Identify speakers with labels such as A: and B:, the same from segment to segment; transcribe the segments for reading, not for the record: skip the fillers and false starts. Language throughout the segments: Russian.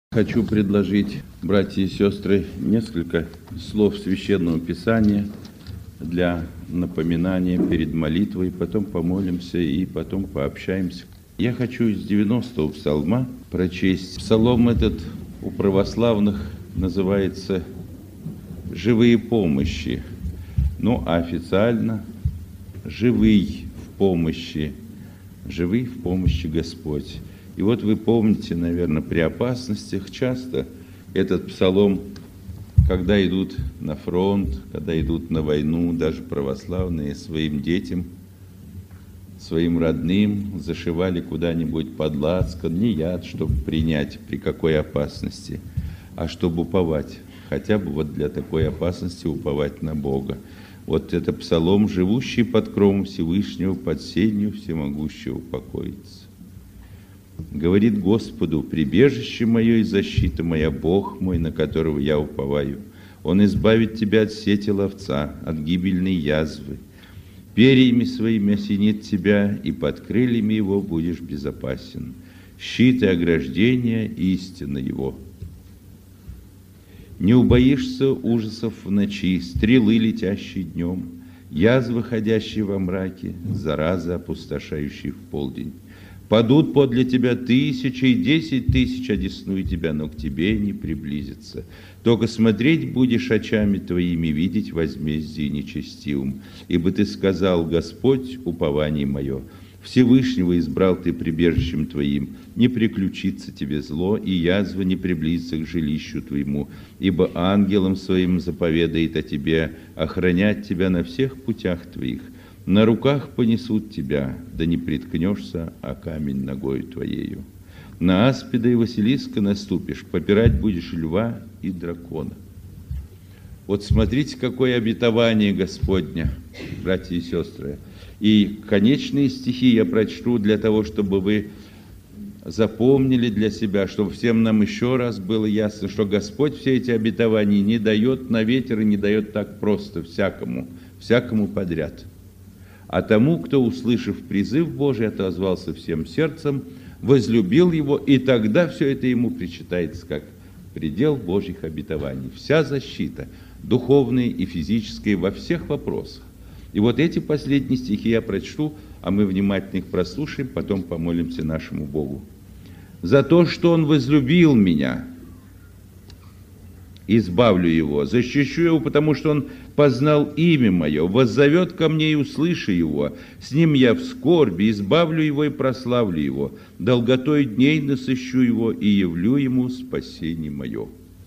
A: Хочу предложить, братья и сестры, несколько слов Священного Писания для напоминания перед молитвой, потом помолимся и потом пообщаемся. Я хочу из 90-го псалма прочесть. Псалом этот у православных называется «Живые помощи», а официально «Живый в помощи», «Живый в помощи Господь». И вот вы помните, наверное, при опасностях часто этот псалом, когда идут на фронт, когда идут на войну, даже православные своим детям, своим родным зашивали куда-нибудь под лацкан, не яд, чтобы принять при какой опасности, а чтобы уповать, хотя бы вот для такой опасности уповать на Бога. Вот это псалом, живущий под кровом Всевышнего, под сенью всемогущего покоится. Говорит Господу: прибежище мое и защита моя, Бог мой, на которого я уповаю. Он избавит тебя от сети ловца, от гибельной язвы. Перьями своими осенит тебя, и под крыльями его будешь безопасен. Щит и ограждение — истина его. Не убоишься ужасов в ночи, стрелы, летящие днем, язвы, ходящие во мраке, заразы, опустошающие в полдень. Падут подле тебя 1000 и 10 000 одесную тебя, но к тебе не приблизится. Только смотреть будешь очами твоими, видеть возмездие нечестивым. Ибо ты сказал: Господь, упование мое, Всевышнего избрал ты прибежищем твоим, не приключится тебе зло, и язва не приблизится к жилищу твоему, ибо ангелом своим заповедает о тебе охранять тебя на всех путях твоих. На руках понесут тебя, да не приткнешься о камень ногою твоею. На аспида и Василиска наступишь, попирать будешь льва и дракона. Вот смотрите, какое обетование Господня, братья и сестры. И конечные стихи я прочту для того, чтобы вы запомнили для себя, чтобы всем нам еще раз было ясно, что Господь все эти обетования не дает на ветер и не дает так просто всякому подряд. А тому, кто, услышав призыв Божий, отозвался всем сердцем, возлюбил его, и тогда все это ему причитается как предел Божьих обетований. Вся защита, духовная и физическая, во всех вопросах. И вот эти последние стихи я прочту, а мы внимательно их прослушаем, потом помолимся нашему Богу. «За то, что Он возлюбил меня, избавлю его, защищу его, потому что он познал имя мое, воззовет ко мне и услышу его. С ним я в скорби, избавлю его и прославлю его. Долготой дней насыщу его и явлю ему спасение мое».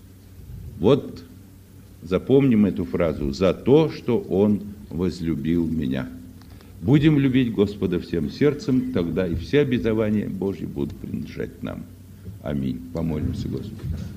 A: Вот запомним эту фразу: «За то, что он возлюбил меня». Будем любить Господа всем сердцем, тогда и все обетования Божьи будут принадлежать нам. Аминь. Помолимся Господу.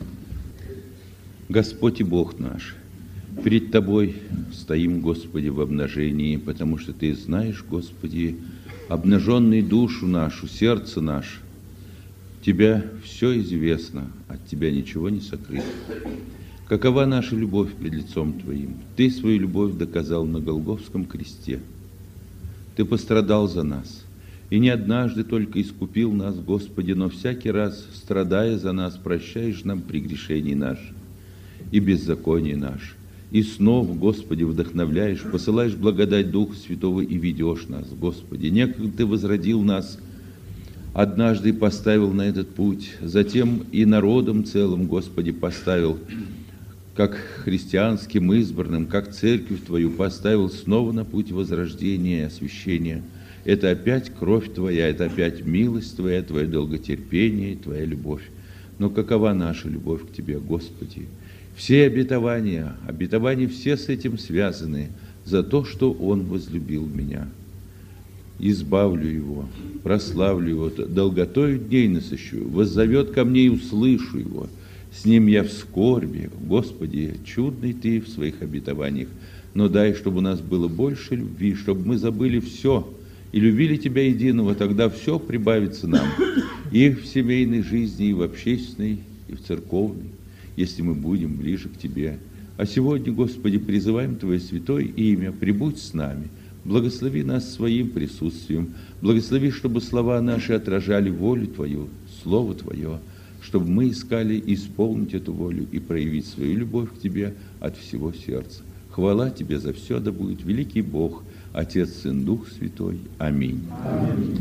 A: Господь и Бог наш, перед Тобой стоим, Господи, в обнажении, потому что Ты знаешь, Господи, обнаженную душу нашу, сердце наше. Тебя все известно, от Тебя ничего не сокрыто. Какова наша любовь пред лицом Твоим? Ты свою любовь доказал на Голгофском кресте. Ты пострадал за нас, и не однажды только искупил нас, Господи, но всякий раз, страдая за нас, прощаешь нам прегрешения наши и беззаконие наше. И снова, Господи, вдохновляешь, посылаешь благодать Духа Святого и ведешь нас, Господи. Некогда Ты возродил нас, однажды поставил на этот путь, затем и народом целым, Господи, поставил, как христианским избранным, как церковь Твою поставил снова на путь возрождения и освящения. Это опять кровь Твоя, это опять милость Твоя, Твое долготерпение и Твоя любовь. Но какова наша любовь к Тебе, Господи? Все обетования все с этим связаны, за то, что Он возлюбил меня. Избавлю его, прославлю его, долготою дней насыщу, воззовет ко мне и услышу его. С ним я в скорби. Господи, чудный Ты в своих обетованиях, но дай, чтобы у нас было больше любви, чтобы мы забыли все и любили Тебя единого, тогда все прибавится нам и в семейной жизни, и в общественной, и в церковной, если мы будем ближе к Тебе. А сегодня, Господи, призываем Твое святое имя, прибудь с нами, благослови нас своим присутствием, благослови, чтобы слова наши отражали волю Твою, Слово Твое, чтобы мы искали исполнить эту волю и проявить свою любовь к Тебе от всего сердца. Хвала Тебе за все, да будет великий Бог, Отец, Сын, Дух Святой. Аминь. Аминь.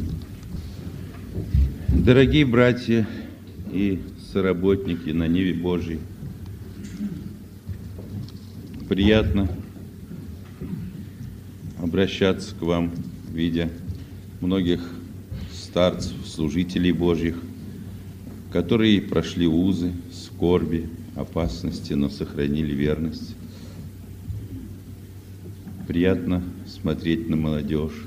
A: Дорогие братья и соработники на ниве Божьей, приятно обращаться к вам, видя многих старцев, служителей Божьих, которые прошли узы, скорби, опасности, но сохранили верность. Приятно смотреть на молодежь,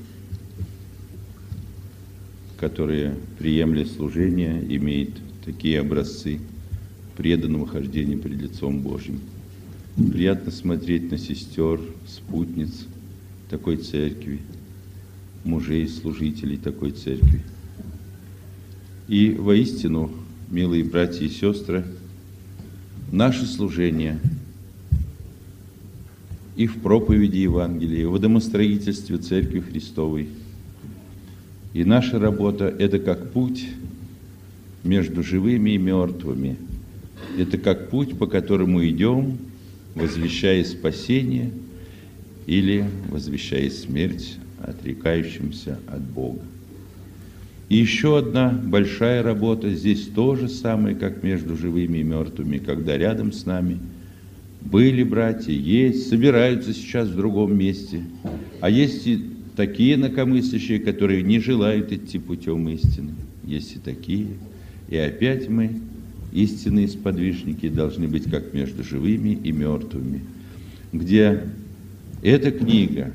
A: которая, приемля служения, имеет такие образцы преданного хождения пред лицом Божьим. Приятно смотреть на сестер, спутниц такой церкви, мужей, служителей такой церкви. И воистину, милые братья и сестры, наше служение и в проповеди Евангелия, и в домостроительстве Церкви Христовой, и наша работа – это как путь между живыми и мертвыми. Это как путь, по которому идем, возвещая спасение или возвещая смерть отрекающимся от Бога. И еще одна большая работа здесь то же самое, как между живыми и мертвыми, когда рядом с нами были братья, есть, собираются сейчас в другом месте, а есть и такие инакомыслящие, которые не желают идти путем истины. Есть и такие. И опять мы, истинные сподвижники, должны быть как между живыми и мертвыми, где эта книга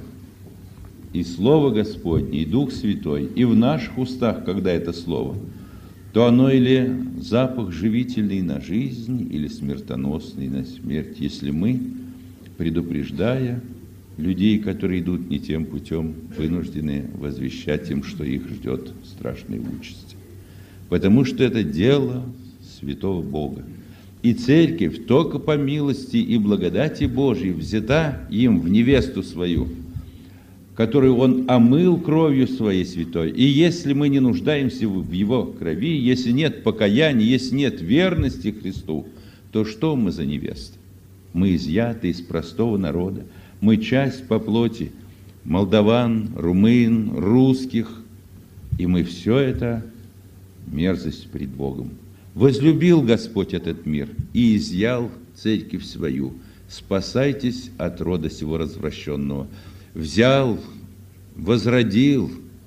A: и Слово Господне, и Дух Святой, и в наших устах, когда это Слово, то оно или запах живительный на жизнь, или смертоносный на смерть, если мы, предупреждая людей, которые идут не тем путем, вынуждены возвещать им, что их ждет страшная участь. Потому что это дело святого Бога. И церковь только по милости и благодати Божьей взята им в невесту свою, которую Он омыл кровью Своей святой. И если мы не нуждаемся в Его крови, если нет покаяния, если нет верности Христу, то что мы за невеста? Мы изъяты из простого народа, мы часть по плоти молдаван, румын, русских, и мы все это мерзость пред Богом. Возлюбил Господь этот мир и изъял церковь свою. Спасайтесь от рода сего развращенного. Взял, возродил,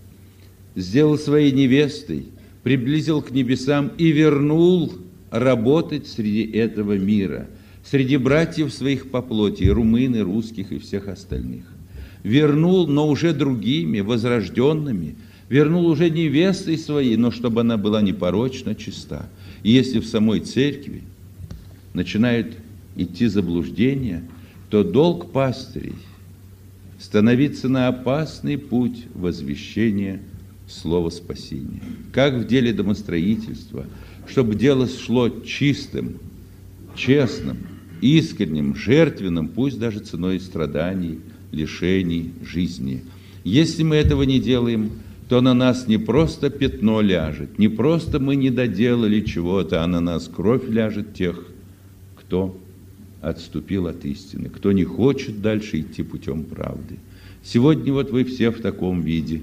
A: сделал своей невестой, приблизил к небесам и вернул работать среди этого мира, среди братьев своих по плоти, и румын, и русских, и всех остальных. Вернул, но уже другими, возрожденными, вернул уже невестой своей, но чтобы она была непорочна, чиста. И если в самой церкви начинают идти заблуждения, то долг пастырей становиться на опасный путь возвещения слова спасения. Как в деле домостроительства, чтобы дело шло чистым, честным, искренним, жертвенным, пусть даже ценой страданий, лишений, жизни. Если мы этого не делаем, то на нас не просто пятно ляжет, не просто мы не доделали чего-то, а на нас кровь ляжет тех, кто отступил от истины, кто не хочет дальше идти путем правды. Сегодня вот вы все в таком виде.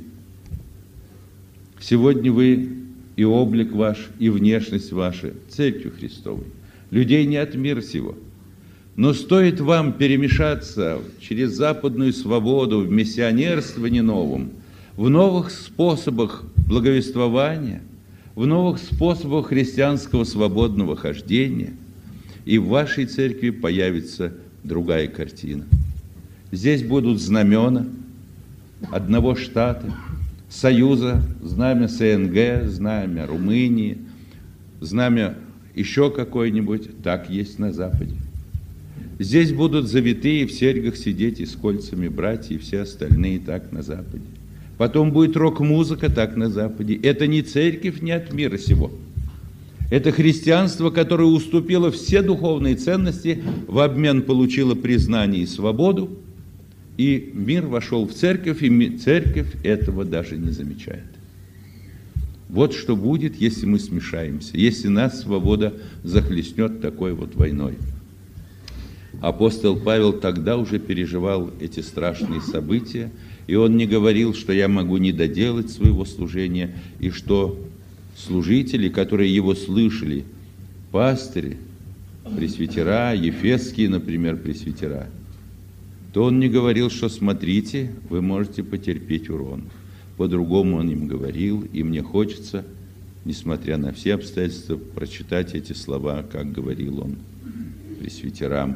A: Сегодня вы и облик ваш, и внешность ваша Церкви Христовой. Людей не от мира сего. Но стоит вам перемешаться через западную свободу в миссионерствовании новом, в новых способах благовествования, в новых способах христианского свободного хождения, и в вашей церкви появится другая картина. Здесь будут знамена одного штата, Союза, знамя СНГ, знамя Румынии, знамя еще какое-нибудь, так есть на Западе. Здесь будут завитые в серьгах сидеть и с кольцами братья, и все остальные так на Западе. Потом будет рок-музыка так на Западе. Это не церковь, не от мира сего. Это христианство, которое уступило все духовные ценности, в обмен получило признание и свободу, и мир вошел в церковь, и церковь этого даже не замечает. Вот что будет, если мы смешаемся, если нас свобода захлестнет такой вот войной. Апостол Павел тогда уже переживал эти страшные события, и он не говорил, что я могу не доделать своего служения, и что служители, которые его слышали, пастыри, пресвитера, ефесские, например, пресвитера, то он не говорил, что смотрите, вы можете потерпеть урон. По-другому он им говорил, и мне хочется, несмотря на все обстоятельства, прочитать эти слова, как говорил он пресвитерам.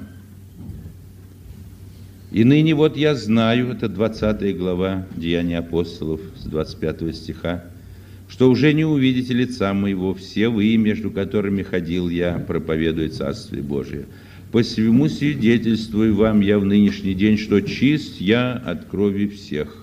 A: «И ныне вот я знаю», это 20 глава Деяний апостолов с 25 стиха, «что уже не увидите лица моего, все вы, между которыми ходил я, проповедуя Царствие Божие. Посему свидетельствую вам я в нынешний день, что чист я от крови всех».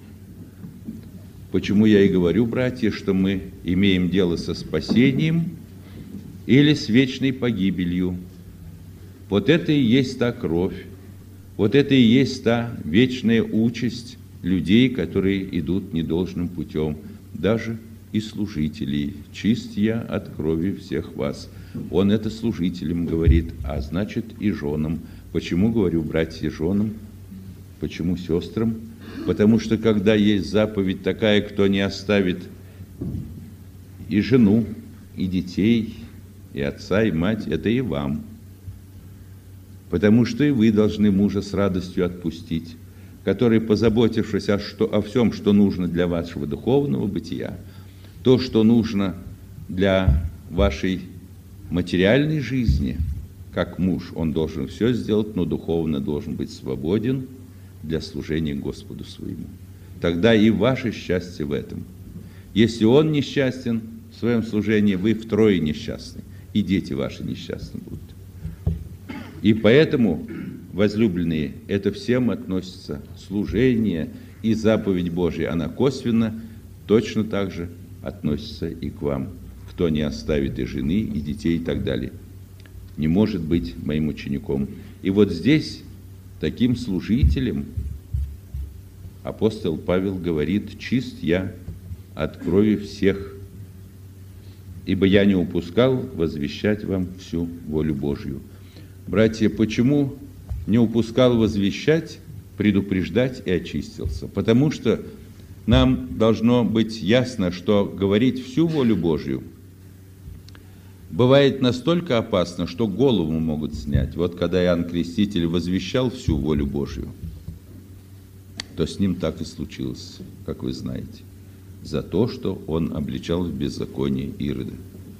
A: Почему я и говорю, братья, что мы имеем дело со спасением или с вечной погибелью. Вот это и есть та кровь, вот это и есть та вечная участь людей, которые идут недолжным путем, даже и служителей. «Чист я от крови всех вас». Он это служителям говорит, а значит и женам. Почему говорю, братья, женам? Почему сестрам? Потому что когда есть заповедь такая, кто не оставит и жену, и детей, и отца, и мать, это и вам. Потому что и вы должны мужа с радостью отпустить, который, позаботившись о всем, что нужно для вашего духовного бытия, то, что нужно для вашей материальной жизни, как муж, он должен все сделать, но духовно должен быть свободен для служения Господу своему. Тогда и ваше счастье в этом. Если он несчастен в своем служении, вы втрое несчастны, и дети ваши несчастны будут. И поэтому, возлюбленные, это всем относится служение и заповедь Божия, она косвенно точно так же относится и к вам. Кто не оставит и жены, и детей, и так далее, не может быть моим учеником. И вот здесь таким служителем апостол Павел говорит: «Чист я от крови всех, ибо я не упускал возвещать вам всю волю Божью». Братья, почему не упускал возвещать, предупреждать и очистился? Потому что нам должно быть ясно, что говорить всю волю Божью бывает настолько опасно, что голову могут снять. Вот когда Иоанн Креститель возвещал всю волю Божью, то с ним так и случилось, как вы знаете, за то, что он обличал в беззаконии Ирода.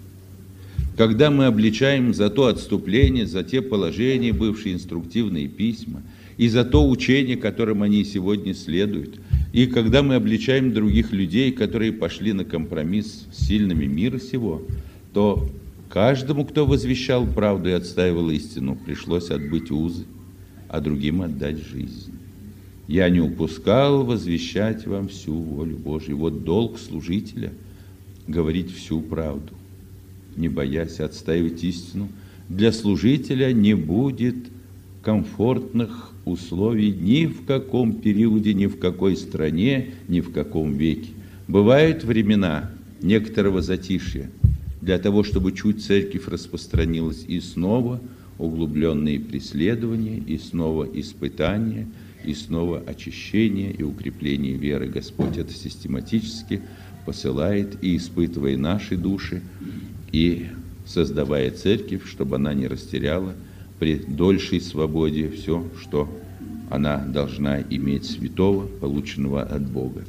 A: Когда мы обличаем за то отступление, за те положения, бывшие инструктивные письма, и за то учение, которым они сегодня следуют, и когда мы обличаем других людей, которые пошли на компромисс с сильными мира сего, то каждому, кто возвещал правду и отстаивал истину, пришлось отбыть узы, а другим отдать жизнь. «Я не упускал возвещать вам всю волю Божию». Вот долг служителя – говорить всю правду, не боясь отстаивать истину. Для служителя не будет комфортных условий ни в каком периоде, ни в какой стране, ни в каком веке. Бывают времена некоторого затишья для того, чтобы чуть церковь распространилась, и снова углубленные преследования, и снова испытания, и снова очищение и укрепление веры. Господь это систематически посылает и испытывая наши души, и создавая церковь, чтобы она не растеряла при дольшей свободе все, что она должна иметь святого, полученного от Бога.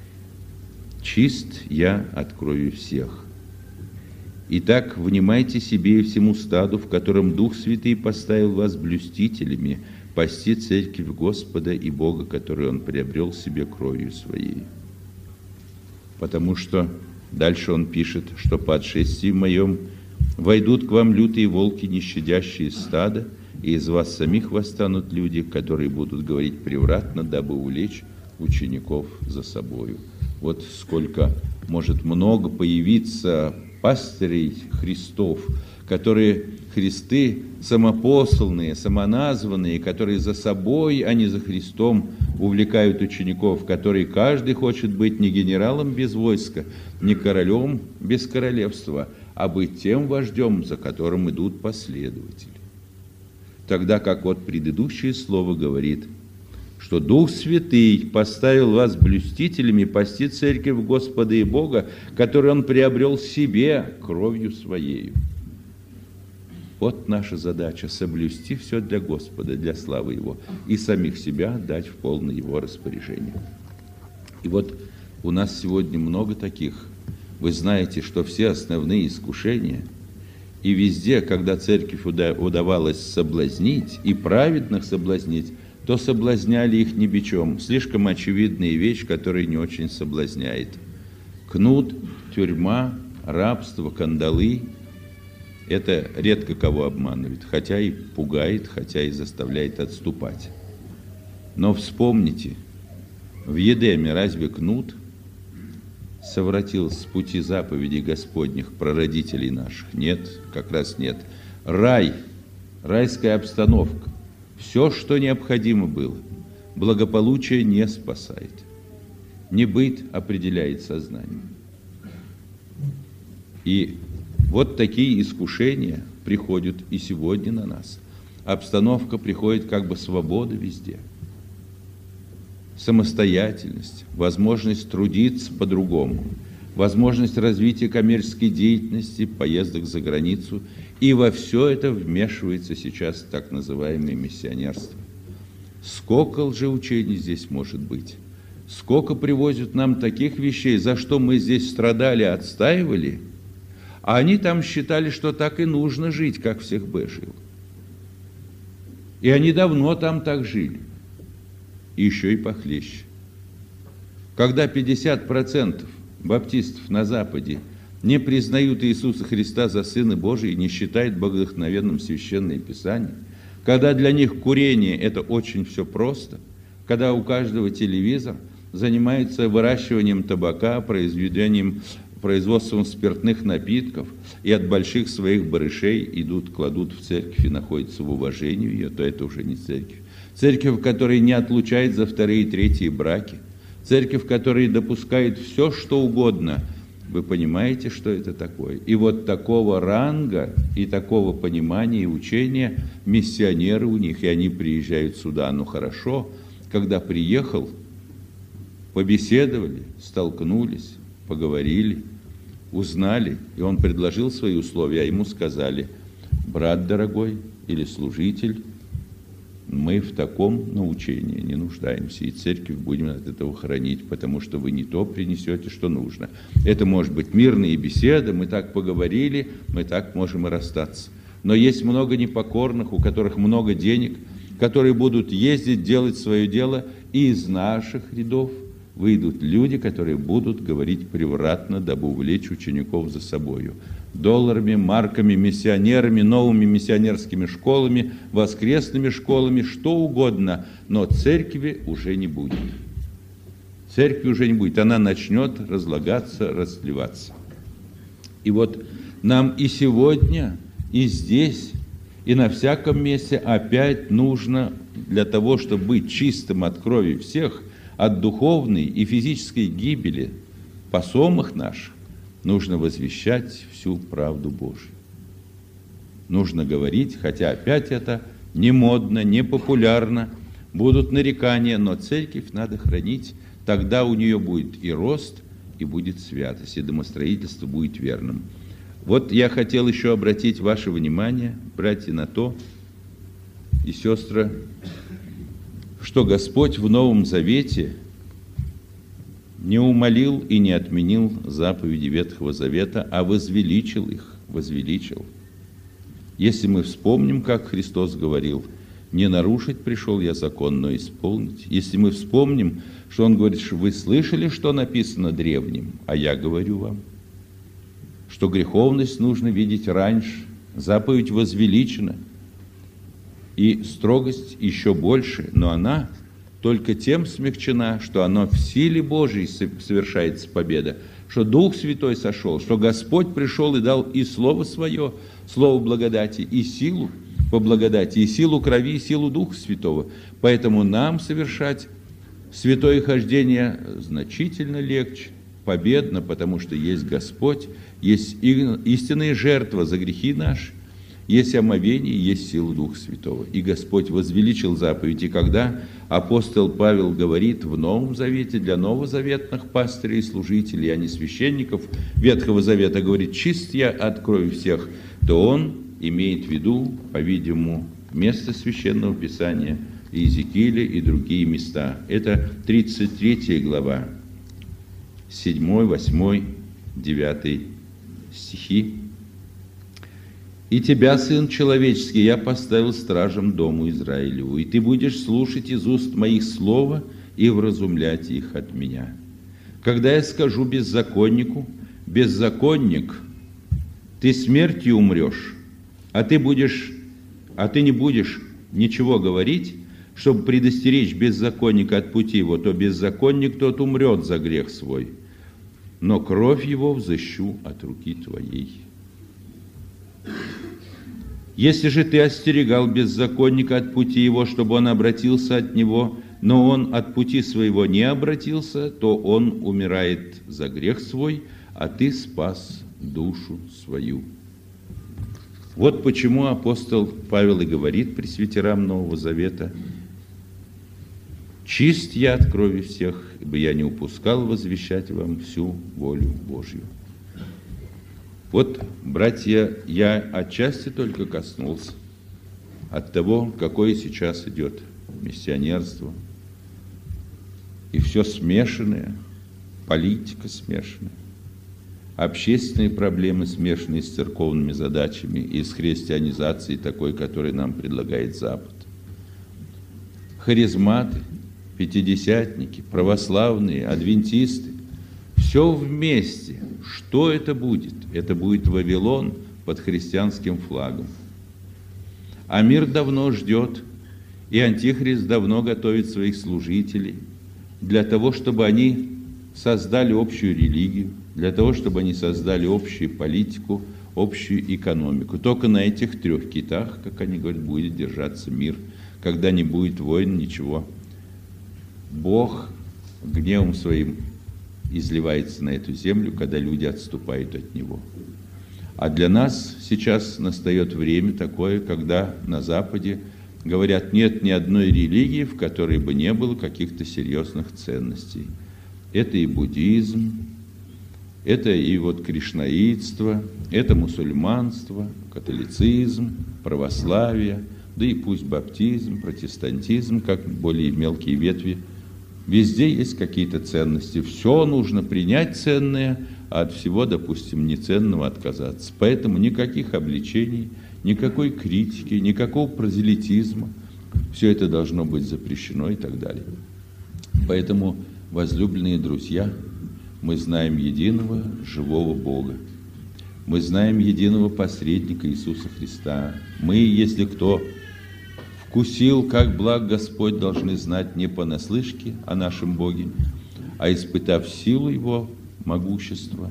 A: «Чист я от крови всех». Итак, внимайте себе и всему стаду, в котором Дух Святый поставил вас блюстителями, пасти церковь Господа и Бога, которую Он приобрел себе кровью Своей. Потому что дальше он пишет, что по отшествии моем войдут к вам лютые волки, не щадящие стада, и из вас самих восстанут люди, которые будут говорить превратно, дабы увлечь учеников за собою. Вот сколько может много появиться пастырей Христов, которые Христы самопосланные, самоназванные, которые за собой, а не за Христом увлекают учеников, которые каждый хочет быть не генералом без войска, не королем без королевства, а быть тем вождем, за которым идут последователи. Тогда как вот предыдущее слово говорит, что Дух Святый поставил вас блюстителями пасти церковь Господа и Бога, которую Он приобрел себе кровью Своею. Вот наша задача – соблюсти все для Господа, для славы Его, и самих себя отдать в полное Его распоряжение. И вот у нас сегодня много таких. Вы знаете, что все основные искушения, и везде, когда церковь удавалось соблазнить, и праведных соблазнить, то соблазняли их не бичом. Слишком очевидная вещь, которая не очень соблазняет. Кнут, тюрьма, рабство, кандалы – это редко кого обманывает, хотя и пугает, хотя и заставляет отступать. Но вспомните, в Едеме разве кнут совратил с пути заповедей Господних прародителей наших? Нет, как раз нет. Рай, райская обстановка, все, что необходимо было, благополучие не спасает. Не быт определяет сознание. И вот такие искушения приходят и сегодня на нас. Обстановка приходит как бы свобода везде. Самостоятельность, возможность трудиться по-другому, возможность развития коммерческой деятельности, поездок за границу. И во все это вмешивается сейчас так называемое миссионерство. Сколько лжеучений здесь может быть? Сколько привозят нам таких вещей, за что мы здесь страдали, отстаивали, а они там считали, что так и нужно жить, как всех Б жил. И они давно там так жили. И еще и похлеще. Когда 50% баптистов на Западе не признают Иисуса Христа за Сына Божия и не считают богодухновенным Священное Писание, когда для них курение – это очень все просто, когда у каждого телевизор занимается выращиванием табака, производством спиртных напитков, и от больших своих барышей кладут в церковь и находятся в уважении ее, то это уже не церковь. Церковь, которая не отлучает за вторые и третьи браки, церковь, которая допускает все, что угодно. Вы понимаете, что это такое? И вот такого ранга и такого понимания и учения миссионеры у них, и они приезжают сюда. Ну хорошо, когда приехал, побеседовали, столкнулись, поговорили, узнали, и он предложил свои условия, а ему сказали: брат дорогой или служитель, мы в таком научении не нуждаемся, и церковь будем от этого хранить, потому что вы не то принесете, что нужно. Это может быть мирные беседы, мы так поговорили, мы так можем и расстаться. Но есть много непокорных, у которых много денег, которые будут ездить, делать свое дело, и из наших рядов выйдут люди, которые будут говорить превратно, дабы увлечь учеников за собою. Долларами, марками, миссионерами, новыми миссионерскими школами, воскресными школами, что угодно, но церкви уже не будет. Церкви уже не будет, она начнет разлагаться, расливаться. И вот нам и сегодня, и здесь, и на всяком месте опять нужно для того, чтобы быть чистым от крови всех, от духовной и физической гибели посомых наших, нужно возвещать всю правду Божию. Нужно говорить, хотя опять это не модно, не популярно, будут нарекания, но церковь надо хранить, тогда у нее будет и рост, и будет святость, и домостроительство будет верным. Вот я хотел еще обратить ваше внимание, братья, на то, и сестры, что Господь в Новом Завете не умалил и не отменил заповеди Ветхого Завета, а возвеличил их, возвеличил. Если мы вспомним, как Христос говорил: не нарушить пришел я закон, но исполнить. Если мы вспомним, что Он говорит, что вы слышали, что написано древним, а я говорю вам, что греховность нужно видеть раньше, заповедь возвеличена, и строгость еще больше, но она только тем смягчена, что она в силе Божией совершается победа, что Дух Святой сошел, что Господь пришел и дал и Слово Свое, Слово благодати, и силу по благодати, и силу крови, и силу Духа Святого. Поэтому нам совершать святое хождение значительно легче, победно, потому что есть Господь, есть истинная жертва за грехи наши, есть омовение, есть сила Духа Святого. И Господь возвеличил заповедь. И когда апостол Павел говорит в Новом Завете для новозаветных пастырей и служителей, а не священников Ветхого Завета, говорит: «Чист я от крови всех», то он имеет в виду, по-видимому, место Священного Писания, Иезекииля и другие места. Это 33 глава, 7, 8, 9 стихи. «И тебя, Сын Человеческий, я поставил стражем дому Израилеву, и ты будешь слушать из уст моих слова и вразумлять их от меня. Когда я скажу беззаконнику: беззаконник, ты смертью умрешь, а ты не будешь ничего говорить, чтобы предостеречь беззаконника от пути его, то беззаконник тот умрет за грех свой, но кровь его взыщу от руки твоей. Если же ты остерегал беззаконника от пути его, чтобы он обратился от него, но он от пути своего не обратился, то он умирает за грех свой, а ты спас душу свою». Вот почему апостол Павел и говорит пресвитерам Нового Завета: «Чист я от крови всех, ибо я не упускал возвещать вам всю волю Божью». Вот, братья, я отчасти только коснулся от того, какое сейчас идет миссионерство. И все смешанное, политика смешанная, общественные проблемы смешанные с церковными задачами и с христианизацией такой, которой нам предлагает Запад. Харизматы, пятидесятники, православные, адвентисты, все вместе. Что это будет? Это будет Вавилон под христианским флагом. А мир давно ждет, и Антихрист давно готовит своих служителей для того, чтобы они создали общую религию, для того, чтобы они создали общую политику, общую экономику. Только на этих 3 китах, как они говорят, будет держаться мир, когда не будет войн, ничего. Бог гневом своим изливается на эту землю, когда люди отступают от Него. А для нас сейчас настает время такое, когда на Западе говорят: нет ни одной религии, в которой бы не было каких-то серьезных ценностей. Это и буддизм, это и вот кришнаитство, это мусульманство, католицизм, православие, да и пусть баптизм, протестантизм, как более мелкие ветви. Везде есть какие-то ценности. Все нужно принять ценное, а от всего, допустим, неценного отказаться. Поэтому никаких обличений, никакой критики, никакого прозелитизма. Все это должно быть запрещено и так далее. Поэтому, возлюбленные друзья, мы знаем единого живого Бога. Мы знаем единого посредника Иисуса Христа. Мы, если кто вкусил, как благ Господь, должны знать не понаслышке о нашем Боге, а испытав силу Его могущества,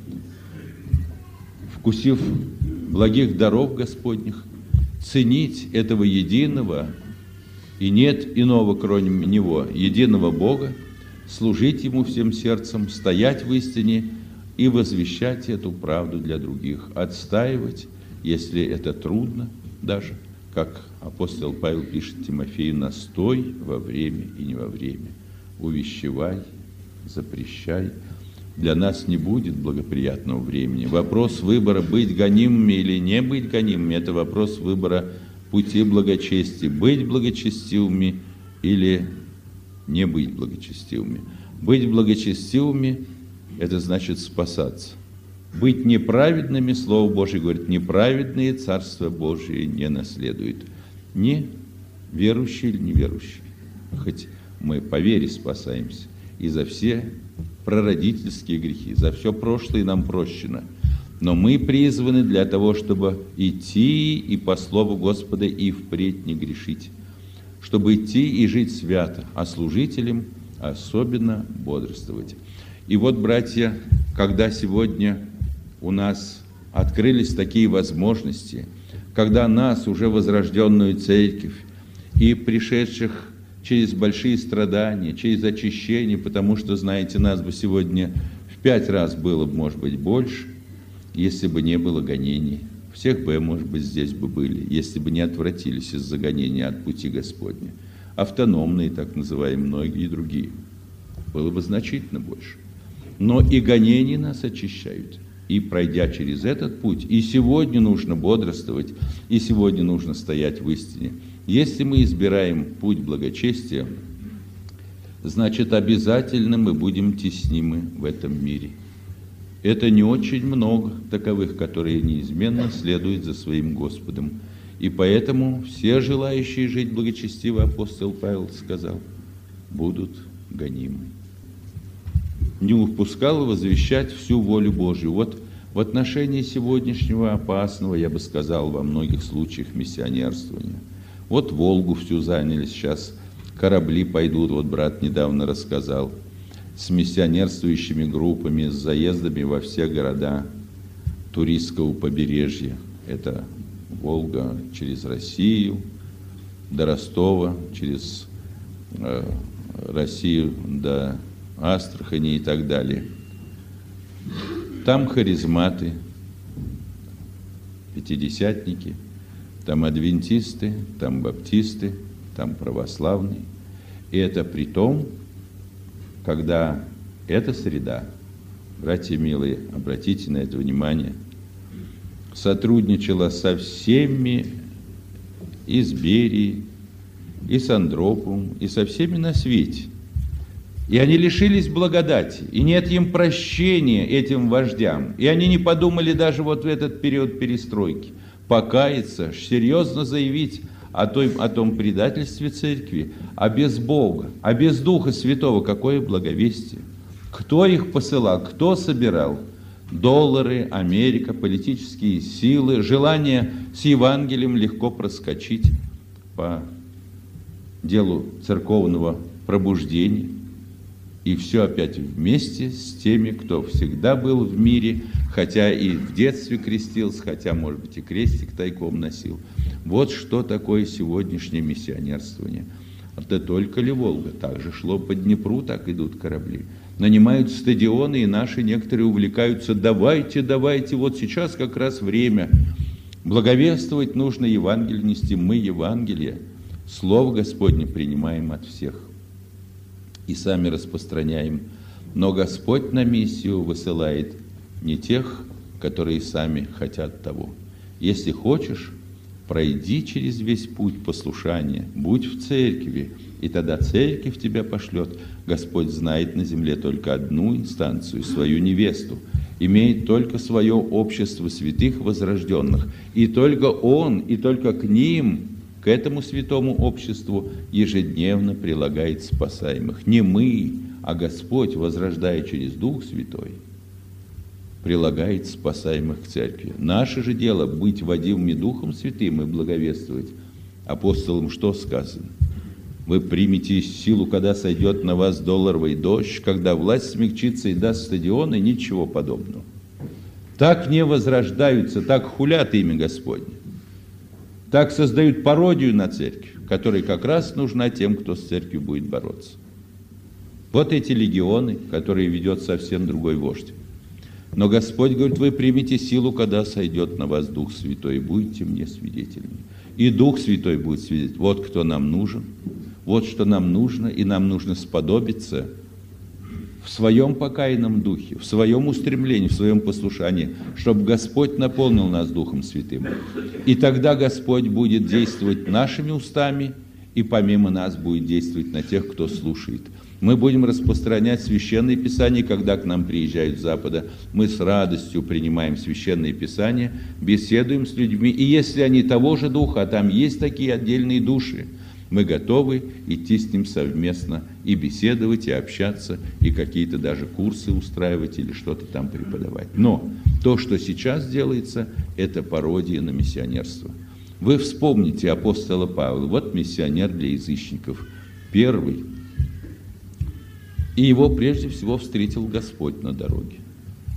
A: вкусив благих даров Господних, ценить этого единого, и нет иного, кроме Него, единого Бога, служить Ему всем сердцем, стоять в истине и возвещать эту правду для других, отстаивать, если это трудно даже, как апостол Павел пишет Тимофею: «Настой во время и не во время, увещевай, запрещай». Для нас не будет благоприятного времени. Вопрос выбора, быть гонимыми или не быть гонимыми, это вопрос выбора пути благочестия. Быть благочестивыми или не быть благочестивыми. Быть благочестивыми – это значит спасаться. Быть неправедными, Слово Божие говорит: неправедные Царство Божие не наследуют. Не верующие или неверующие. Хоть мы по вере спасаемся. И за все прародительские грехи, за все прошлое нам прощено. Но мы призваны для того, чтобы идти и по Слову Господа и впредь не грешить. Чтобы идти и жить свято, а служителям особенно бодрствовать. И вот, братья, когда сегодня у нас открылись такие возможности, когда нас, уже возрожденную церковь, и пришедших через большие страдания, через очищение, потому что, знаете, нас бы сегодня в 5 раз было, может быть, больше, если бы не было гонений. Всех бы, может быть, здесь бы были, если бы не отвратились из-за гонения от пути Господня. Автономные, так называемые, многие другие. Было бы значительно больше. Но и гонения нас очищают. И пройдя через этот путь, и сегодня нужно бодрствовать, и сегодня нужно стоять в истине. Если мы избираем путь благочестия, значит, обязательно мы будем теснимы в этом мире. Это не очень много таковых, которые неизменно следуют за своим Господом. И поэтому все желающие жить благочестиво, апостол Павел сказал, будут гонимы. Не упускал возвещать всю волю Божию. Вот в отношении сегодняшнего опасного, я бы сказал, во многих случаях миссионерствования. Вот Волгу всю заняли сейчас, корабли пойдут, вот брат недавно рассказал, с миссионерствующими группами, с заездами во все города туристского побережья. Это Волга через Россию, до Ростова, через Россию до Астрахани и так далее. Там харизматы, пятидесятники, там адвентисты, там баптисты, там православные. И это при том, когда эта среда, братья милые, обратите на это внимание, сотрудничала со всеми и с Берией, и с Андропом, и со всеми на свете. И они лишились благодати, и нет им прощения этим вождям. И они не подумали даже вот в этот период перестройки покаяться, серьезно заявить о том предательстве церкви, а без Бога, а без Духа Святого какое благовестие? Кто их посылал, кто собирал? Доллары, Америка, политические силы, желание с Евангелием легко проскочить по делу церковного пробуждения. И все опять вместе с теми, кто всегда был в мире, хотя и в детстве крестился, хотя, может быть, и крестик тайком носил. Вот что такое сегодняшнее миссионерствование. Это только ли Волга? Так же шло по Днепру, так идут корабли. Нанимают стадионы, и наши некоторые увлекаются. Давайте, вот сейчас как раз время. Благовествовать нужно Евангелие нести. Мы Евангелие, Слово Господне принимаем от всех и сами распространяем. Но Господь на миссию высылает не тех, которые сами хотят того. Если хочешь, пройди через весь путь послушания, будь в церкви, и тогда церковь тебя пошлет. Господь знает на земле только одну инстанцию, свою невесту, имеет только свое общество святых возрожденных, и только Он, и только к ним, к этому святому обществу ежедневно прилагает спасаемых. Не мы, а Господь, возрождая через Дух Святой, прилагает спасаемых к церкви. Наше же дело быть водимыми Духом Святым и благовествовать. Апостолам что сказано? Вы примете силу, когда сойдет на вас долларовый дождь, когда власть смягчится и даст стадионы, ничего подобного. Так не возрождаются, так хулят имя Господне. Так создают пародию на церковь, которая как раз нужна тем, кто с церковью будет бороться. Вот эти легионы, которые ведет совсем другой вождь. Но Господь говорит, вы примете силу, когда сойдет на вас Дух Святой, и будете мне свидетелями. И Дух Святой будет свидетель. Вот кто нам нужен, вот что нам нужно, и нам нужно сподобиться в своем покаянном духе, в своем устремлении, в своем послушании, чтобы Господь наполнил нас Духом Святым. И тогда Господь будет действовать нашими устами, и помимо нас будет действовать на тех, кто слушает. Мы будем распространять Священное Писание, когда к нам приезжают с Запада. Мы с радостью принимаем Священное Писание, беседуем с людьми. И если они того же духа, а там есть такие отдельные души, мы готовы идти с ним совместно и беседовать, и общаться, и какие-то даже курсы устраивать или что-то там преподавать. Но то, что сейчас делается, это пародия на миссионерство. Вы вспомните апостола Павла. Вот миссионер для язычников. Первый. И его прежде всего встретил Господь на дороге.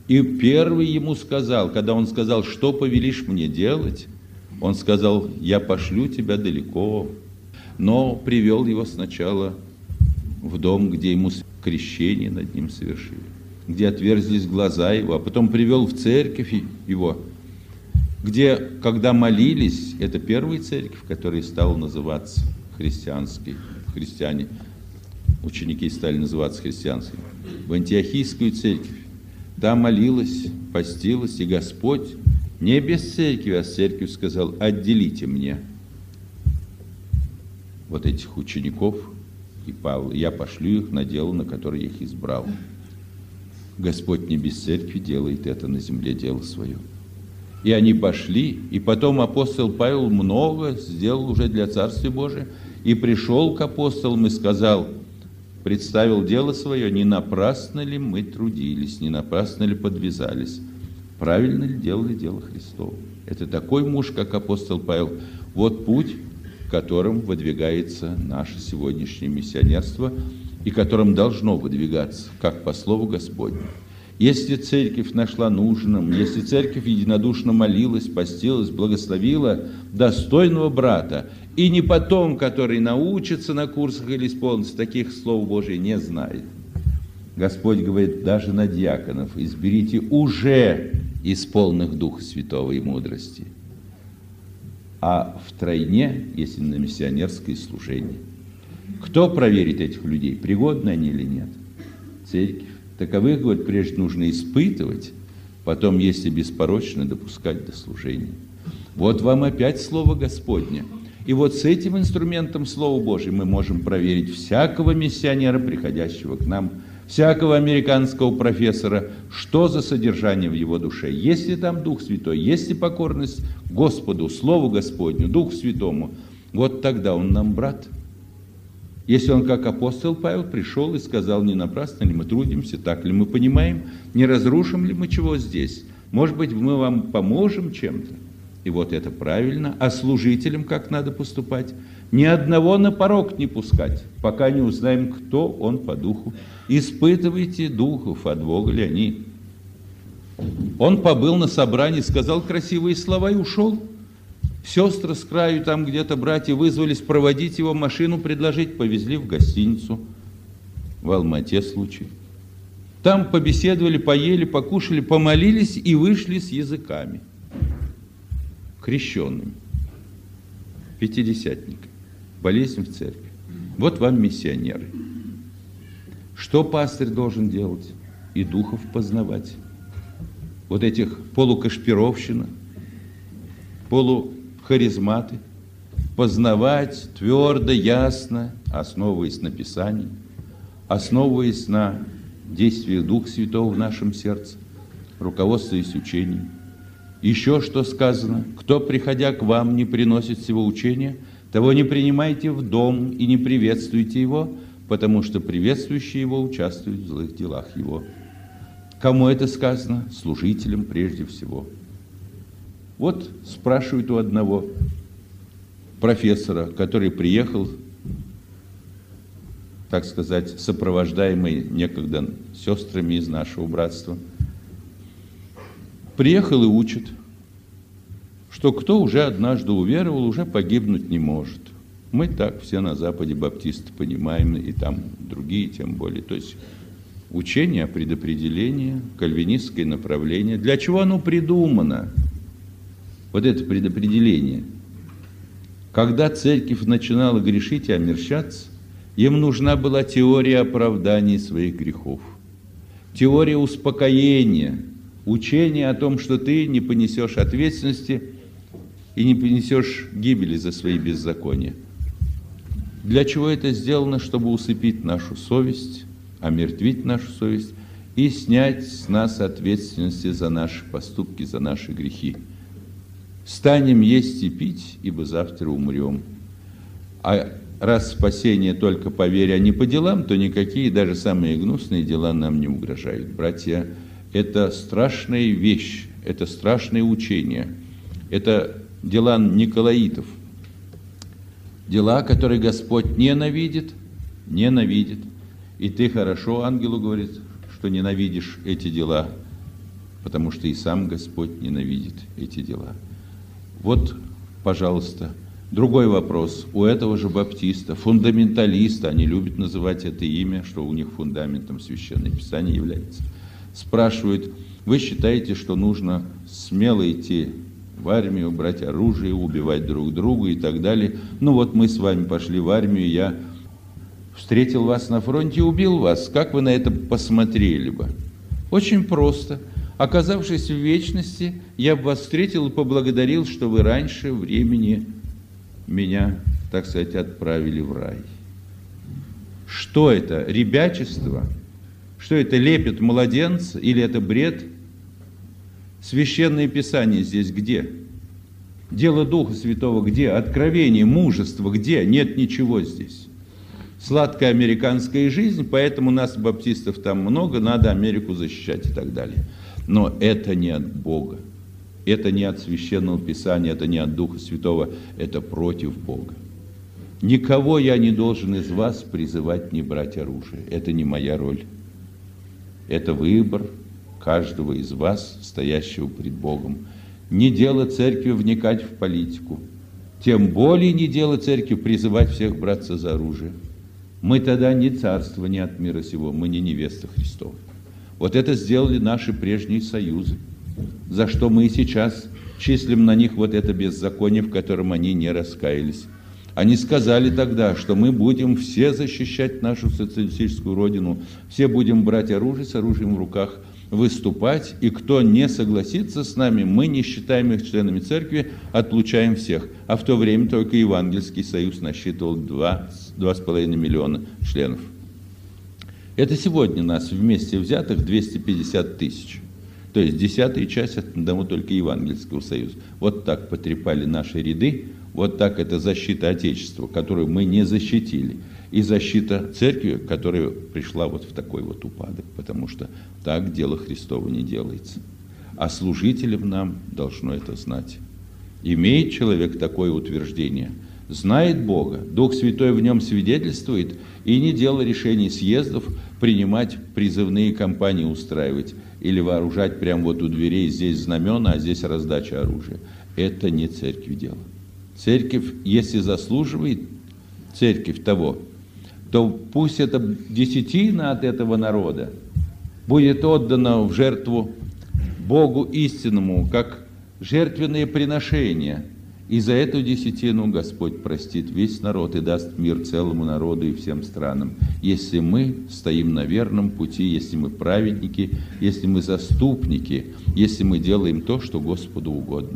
A: И первый ему сказал, когда он сказал, что повелишь мне делать, он сказал, я пошлю тебя далеко. Но привел его сначала в дом, где ему крещение над ним совершили, где отверзлись глаза его, а потом привел в церковь его, где, когда молились, это первая церковь, которая стала называться христианской, христиане, ученики стали называться христианской, в Антиохийскую церковь. Там молилась, постилась, и Господь не без церкви, а с церковью сказал, отделите мне вот этих учеников и Павла, я пошлю их на дело, на которое я их избрал. Господь не без церкви делает это на земле дело свое. И они пошли, и потом апостол Павел много сделал уже для Царствия Божия, и пришел к апостолам и сказал, представил дело свое, не напрасно ли мы трудились, не напрасно ли подвязались, правильно ли делали дело Христово. Это такой муж, как апостол Павел. Вот путь, которым выдвигается наше сегодняшнее миссионерство, и которым должно выдвигаться, как по слову Господню. Если церковь нашла нужным, если церковь единодушно молилась, постилась, благословила достойного брата, и не потом, который научится на курсах или исполнится, таких слов Божий не знает. Господь говорит, даже на диаконов изберите уже исполненных Духа Святого и мудрости, а втройне, если на миссионерское служение. Кто проверит этих людей, пригодны они или нет? Церковь. Таковых, говорит, прежде нужно испытывать, потом, если беспорочно, допускать до служения. Вот вам опять Слово Господне. И вот с этим инструментом Слова Божьего мы можем проверить всякого миссионера, приходящего к нам, всякого американского профессора, что за содержание в его душе. Если там Дух Святой, если покорность Господу, Слову Господню, Духу Святому, вот тогда он нам брат. Если он, как апостол Павел, пришел и сказал, не напрасно ли мы трудимся, так ли мы понимаем, не разрушим ли мы чего здесь, может быть, мы вам поможем чем-то. И вот это правильно. А служителям как надо поступать? Ни одного на порог не пускать, пока не узнаем, кто он по духу. Испытывайте духов, от Бога ли они. Он побыл на собрании, сказал красивые слова и ушел. Сестры с краю, там где-то братья вызвались проводить его, машину предложить, повезли в гостиницу. В Алмате случай. Там побеседовали, поели, покушали, помолились и вышли с языками. Крещенными. Пятидесятниками. Болезнь в церкви. Вот вам миссионеры. Что пастырь должен делать? И духов познавать. Вот этих полукашпировщина, полухаризматы, познавать твердо, ясно, основываясь на Писании, основываясь на действии Духа Святого в нашем сердце, руководствуясь учением. Еще что сказано: кто, приходя к вам, не приносит всего учения, того не принимайте в дом и не приветствуйте его, потому что приветствующие его участвуют в злых делах его. Кому это сказано? Служителям прежде всего. Вот спрашивают у одного профессора, который приехал, так сказать, сопровождаемый некогда сестрами из нашего братства, приехал и учит, что кто уже однажды уверовал, уже погибнуть не может. Мы так все на Западе баптисты понимаем, и там другие тем более. То есть учение о предопределении, кальвинистское направление. Для чего оно придумано? Вот это предопределение. Когда церковь начинала грешить и омерщаться, им нужна была теория оправдания своих грехов, теория успокоения, учение о том, что ты не понесешь ответственности и не понесешь гибели за свои беззакония. Для чего это сделано? Чтобы усыпить нашу совесть, омертвить нашу совесть и снять с нас ответственности за наши поступки, за наши грехи. Станем есть и пить, ибо завтра умрем. А раз спасение только по вере, а не по делам, то никакие, даже самые гнусные дела нам не угрожают. Братья, это страшная вещь, это страшное учение, это дела николаитов, дела, которые Господь ненавидит. И ты хорошо ангелу говорит, что ненавидишь эти дела. потому что и сам Господь ненавидит эти дела. Вот, пожалуйста, другой вопрос. У этого же баптиста, фундаменталиста, они любят называть это имя, что у них фундаментом Священное Писание является. Спрашивают: вы считаете, что нужно смело идти в армию, брать оружие, убивать друг друга и так далее? Ну вот мы с вами пошли в армию, я встретил вас на фронте и убил вас. Как вы на это посмотрели бы? Очень просто. Оказавшись в вечности, я бы вас встретил и поблагодарил, что вы раньше времени меня, так сказать, отправили в рай. Что это? Ребячество? Что это, лепит младенца или это бред? Священное Писание здесь где? Дело Духа Святого где? Откровение, мужество где? Нет ничего здесь. Сладкая американская жизнь, поэтому нас, баптистов, там много, надо Америку защищать и так далее. Но это не от Бога, это не от Священного Писания, это не от Духа Святого, это против Бога. Никого я не должен из вас призывать не брать оружие, это не моя роль. Это выбор каждого из вас, стоящего пред Богом. Не дело церкви вникать в политику, тем более не дело церкви призывать всех браться за оружие. Мы тогда не царство, не от мира сего, мы не невеста Христова. Вот это сделали наши прежние союзы, за что мы и сейчас числим на них вот это беззаконие, в котором они не раскаялись. Они сказали тогда, что мы будем все защищать нашу социалистическую родину, все будем брать оружие, с оружием в руках, выступать, и кто не согласится с нами, мы не считаем их членами церкви, отлучаем всех. А в то время только Евангельский союз насчитывал 2,5 миллиона членов. Это сегодня нас вместе взятых 250 тысяч. То есть 10-я часть от одного только Евангельского союза. Вот так потрепали наши ряды, вот так это защита Отечества, которую мы не защитили. И защита церкви, которая пришла вот в такой вот упадок, потому что так дело Христово не делается. А служителям нам должно это знать. Имеет человек такое утверждение, знает Бога, Дух Святой в нем свидетельствует, и не дело решений съездов принимать призывные кампании, устраивать или вооружать прямо вот у дверей, здесь знамена, а здесь раздача оружия. Это не церкви дело. Церковь, если заслуживает церковь того, то пусть эта десятина от этого народа будет отдана в жертву Богу истинному, как жертвенное приношение. И за эту десятину Господь простит весь народ и даст мир целому народу и всем странам. Если мы стоим на верном пути, если мы праведники, если мы заступники, если мы делаем то, что Господу угодно.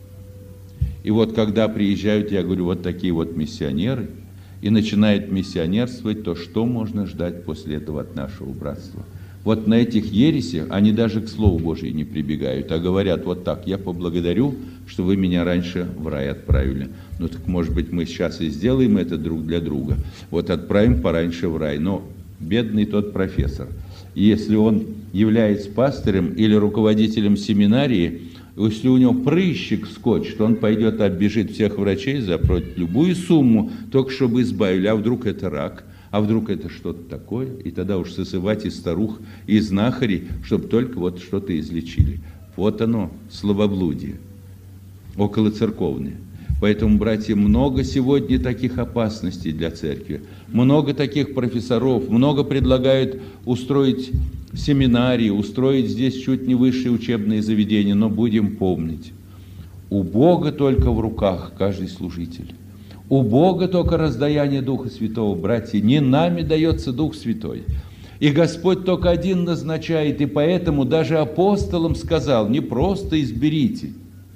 A: И вот когда приезжают, я говорю, вот такие вот миссионеры, и начинают миссионерствовать, то что можно ждать после этого от нашего братства? Вот на этих ересях они даже к Слову Божию не прибегают, а говорят вот так: я поблагодарю, что вы меня раньше в рай отправили. Ну так, может быть, мы сейчас и сделаем это друг для друга. Вот отправим пораньше в рай. Но бедный тот профессор, если он является пастырем или руководителем семинарии, если у него прыщик скочит, он пойдет, оббежит всех врачей, заплатит любую сумму, только чтобы избавили. А вдруг это рак? А вдруг это что-то такое? И тогда уж сосывать и старух, и знахарей, чтобы только вот что-то излечили. Вот оно, словоблудие, околоцерковное. Поэтому, братья, много сегодня таких опасностей для церкви. Много таких профессоров, много предлагают устроить семинарии, устроить здесь чуть не высшие учебные заведения, но будем помнить, у Бога только в руках каждый служитель. У Бога только раздаяние Духа Святого, братья, не нами дается Дух Святой. И Господь только один назначает, и поэтому даже апостолам сказал: не просто изберите,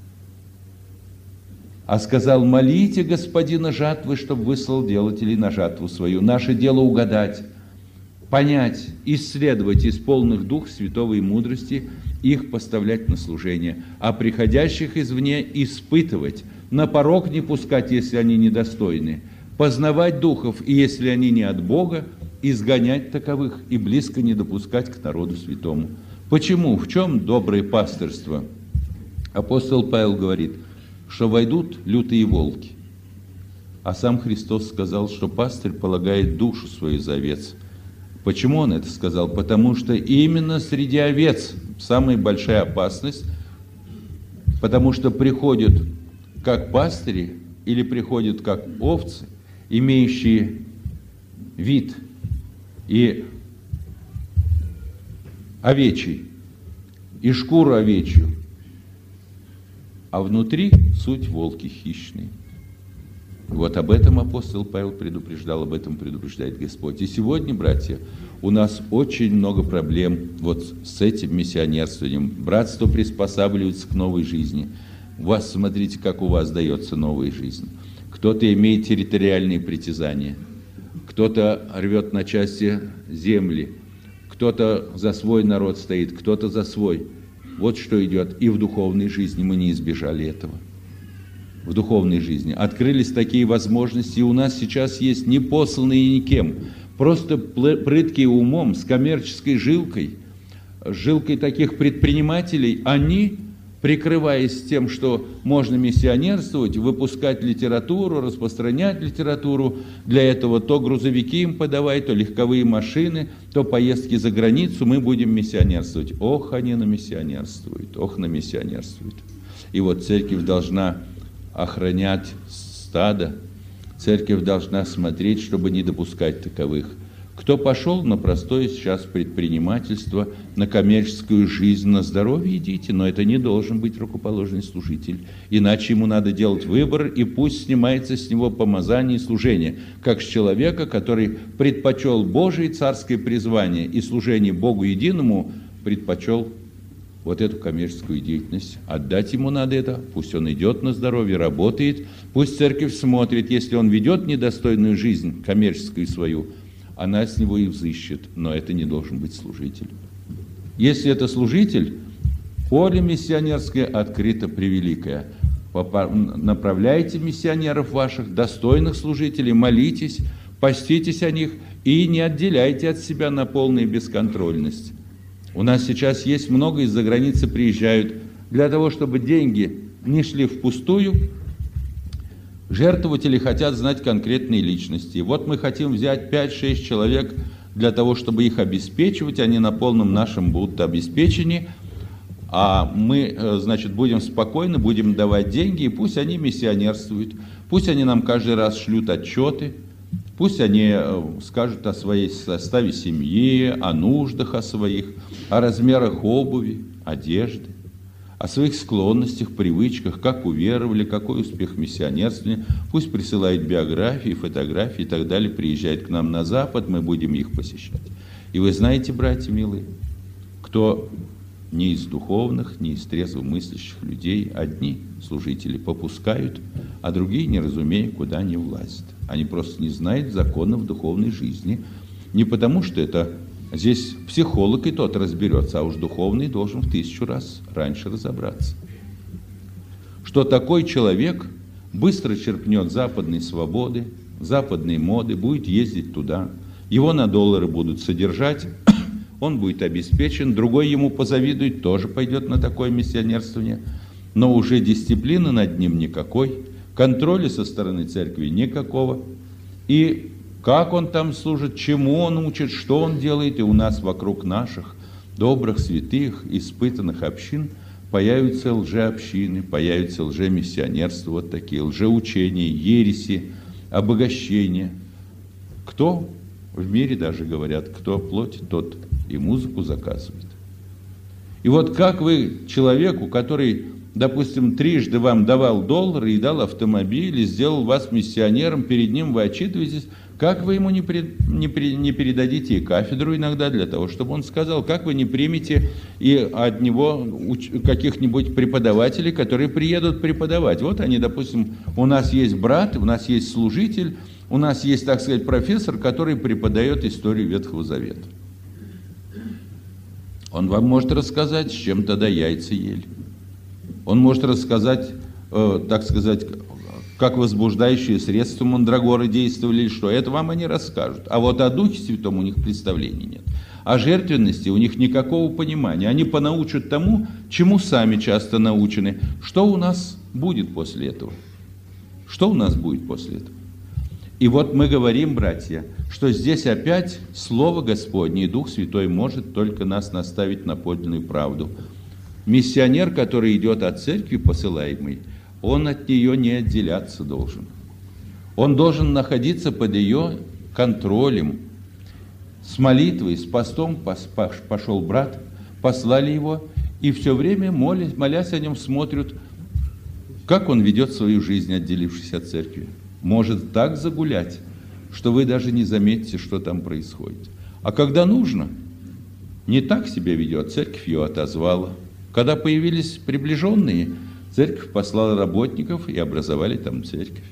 A: а сказал: молите Господина жатвы, чтобы выслал делателей на жатву свою. Наше дело угадать, понять, исследовать из полных Духа Святого и мудрости, их поставлять на служение, а приходящих извне испытывать, на порог не пускать, если они недостойны, познавать духов, и если они не от Бога, изгонять таковых и близко не допускать к народу святому. Почему? В чем доброе пастырство? Апостол Павел говорит, что войдут лютые волки, а сам Христос сказал, что пастырь полагает душу свою за овец. Почему он это сказал? Потому что именно среди овец самая большая опасность, потому что приходят как пастыри или приходят как овцы, имеющие вид и овечий, и шкуру овечью, а внутри суть волки хищные. Вот об этом апостол Павел предупреждал, об этом предупреждает Господь. И сегодня, братья, у нас очень много проблем вот с этим миссионерствованием. Братство приспосабливается к новой жизни. У вас, смотрите, как у вас дается новая жизнь. Кто-то имеет территориальные притязания, кто-то рвет на части земли, кто-то за свой народ стоит, кто-то за свой. Вот что идет. И в духовной жизни мы не избежали этого. В духовной жизни открылись такие возможности, и у нас сейчас есть не посланные никем, просто прыткие умом, с коммерческой жилкой таких предпринимателей, они, прикрываясь тем, что можно миссионерствовать, выпускать литературу, распространять литературу, для этого то грузовики им подавать, то легковые машины, то поездки за границу, мы будем миссионерствовать. Ох, они намиссионерствуют, ох, намиссионерствуют. И вот церковь должна охранять стадо, церковь должна смотреть, чтобы не допускать таковых. Кто пошел на простое сейчас предпринимательство, на коммерческую жизнь, на здоровье, идите, но это не должен быть рукоположенный служитель. Иначе ему надо делать выбор, и пусть снимается с него помазание и служение, как с человека, который предпочел Божие царское призвание и служение Богу единому, предпочел вот эту коммерческую деятельность. Отдать ему надо это, пусть он идет на здоровье, работает, пусть церковь смотрит, если он ведет недостойную жизнь, коммерческую свою, она с него и взыщет, но это не должен быть служитель. Если это служитель, поле миссионерское открыто превеликое. Направляйте миссионеров ваших, достойных служителей, молитесь, поститесь о них и не отделяйте от себя на полную бесконтрольность. У нас сейчас есть много из-за границы приезжают для того, чтобы деньги не шли впустую. Жертвователи хотят знать конкретные личности. Вот мы хотим взять 5-6 человек для того, чтобы их обеспечивать. Они на полном нашем будут обеспечены. А мы, значит, будем спокойны, будем давать деньги, и пусть они миссионерствуют. Пусть они нам каждый раз шлют отчеты. Пусть они скажут о своей составе семьи, о нуждах о своих, о размерах обуви, одежды, о своих склонностях, привычках, как уверовали, какой успех в миссионерстве. Пусть присылают биографии, фотографии и так далее, приезжают к нам на Запад, мы будем их посещать. И вы знаете, братья милые, кто не из духовных, не из трезвомыслящих людей, одни служители попускают, а другие, не разумея, куда они влазят. Они просто не знают законов духовной жизни. Не потому, что это здесь психолог и тот разберется, а уж духовный должен в 1000 раз раньше разобраться. Что такой человек быстро черпнет западной свободы, западной моды, будет ездить туда, его на доллары будут содержать, он будет обеспечен, другой ему позавидует, тоже пойдет на такое миссионерствование, но уже дисциплины над ним никакой, контроля со стороны церкви никакого. И как он там служит, чему он учит, что он делает, и у нас вокруг наших добрых, святых, испытанных общин появятся лжеобщины, появятся лжемиссионерства, вот такие лжеучения, ереси, обогащения. Кто в мире даже говорят, кто плоть, тот и музыку заказывает. И вот как вы человеку, который, допустим, трижды вам давал доллары и дал автомобиль, и сделал вас миссионером, перед ним вы отчитываетесь, как вы ему не передадите и кафедру иногда для того, чтобы он сказал, как вы не примете и от него каких-нибудь преподавателей, которые приедут преподавать. Вот они, допустим, у нас есть брат, у нас есть служитель, у нас есть, так сказать, профессор, который преподает историю Ветхого Завета. Он вам может рассказать, с чем тогда яйца ели. Он может рассказать, так сказать, как возбуждающие средства мандрагоры действовали, что это вам они расскажут. А вот о Духе Святом у них представлений нет. О жертвенности у них никакого понимания. Они понаучат тому, чему сами часто научены. Что у нас будет после этого? Что у нас будет после этого? И вот мы говорим, братья, что здесь опять Слово Господне и Дух Святой может только нас наставить на подлинную правду. Миссионер, который идет от церкви посылаемый, он от нее не отделяться должен. Он должен находиться под ее контролем. С молитвой, с постом пошел брат, послали его, и все время, молясь о нем, смотрят, как он ведет свою жизнь, отделившись от церкви. Может так загулять, что вы даже не заметите, что там происходит. А когда нужно, не так себя ведет, церковь ее отозвала. Когда появились приближенные, церковь послала работников и образовали там церковь.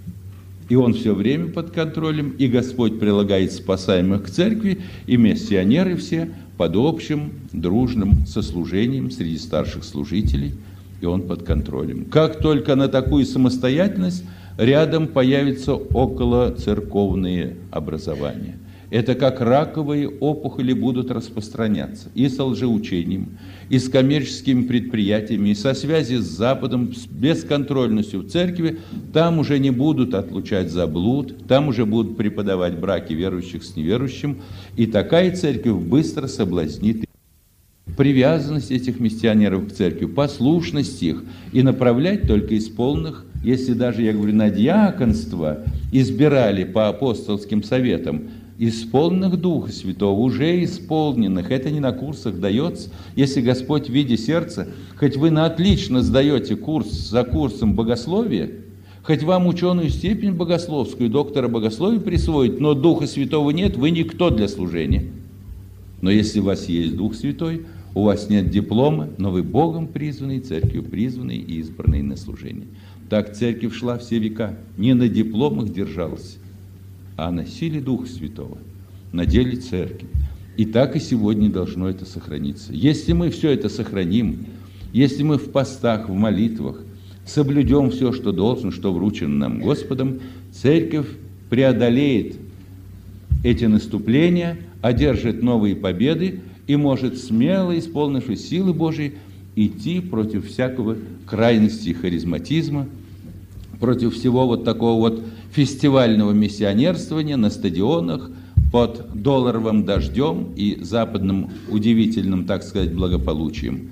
A: И он все время под контролем, и Господь прилагает спасаемых к церкви, и миссионеры все под общим дружным сослужением среди старших служителей, и он под контролем. Как только на такую самостоятельность рядом появятся околоцерковные образования. Это как раковые опухоли будут распространяться и с лжеучением, и с коммерческими предприятиями, и со связи с Западом, с бесконтрольностью в церкви. Там уже не будут отлучать заблуд, там уже будут преподавать браки верующих с неверующим, и такая церковь быстро соблазнит привязанность этих миссионеров к церкви, послушность их, и направлять только из полных, если даже, я говорю, на диаконство избирали по апостольским советам, исполненных Духа Святого, уже исполненных. Это не на курсах дается. Если Господь в виде сердца, хоть вы на отлично сдаете курс за курсом богословия, хоть вам ученую степень богословскую, доктора богословия присвоить, но Духа Святого нет, вы никто для служения. Но если у вас есть Дух Святой, у вас нет диплома, но вы Богом призванный, церковью призванный и избранный на служение. Так церковь шла все века, не на дипломах держалась, а на силе Духа Святого, на деле церкви. И так и сегодня должно это сохраниться. Если мы все это сохраним, если мы в постах, в молитвах соблюдем все, что должно, что вручено нам Господом, церковь преодолеет эти наступления, одержит новые победы и может смело, исполнившись силы Божией, идти против всякого крайности харизматизма, против всего вот такого вот фестивального миссионерствования на стадионах под долларовым дождем и западным удивительным, так сказать, благополучием.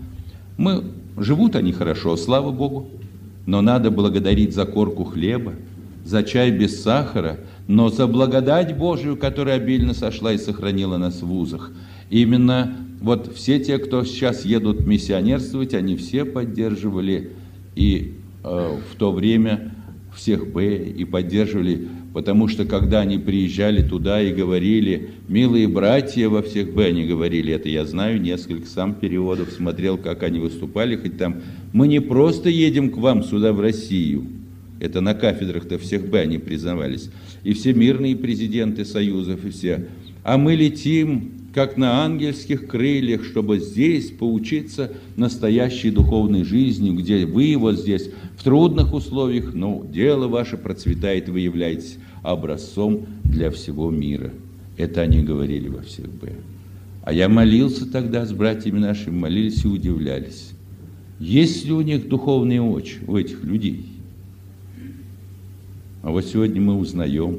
A: Живут они хорошо, слава Богу, но надо благодарить за корку хлеба, за чай без сахара, но за благодать Божию, которая обильно сошла и сохранила нас в вузах. Именно вот все те, кто сейчас едут миссионерствовать, они все поддерживали и в то время всех Б, и поддерживали, потому что когда они приезжали туда и говорили, милые братья во всех Б, они говорили, это я знаю, несколько сам переводов смотрел, как они выступали, хоть там, мы не просто едем к вам сюда в Россию, это на кафедрах-то всех Б они признавались, и все мирные президенты союзов, и все, а мы летим, как на ангельских крыльях, чтобы здесь поучиться настоящей духовной жизни, где вы вот здесь в трудных условиях, но дело ваше процветает, вы являетесь образцом для всего мира. Это они говорили во всех Б. А я молился тогда с братьями нашими, молились и удивлялись. Есть ли у них духовные очи, у этих людей? А вот сегодня мы узнаем,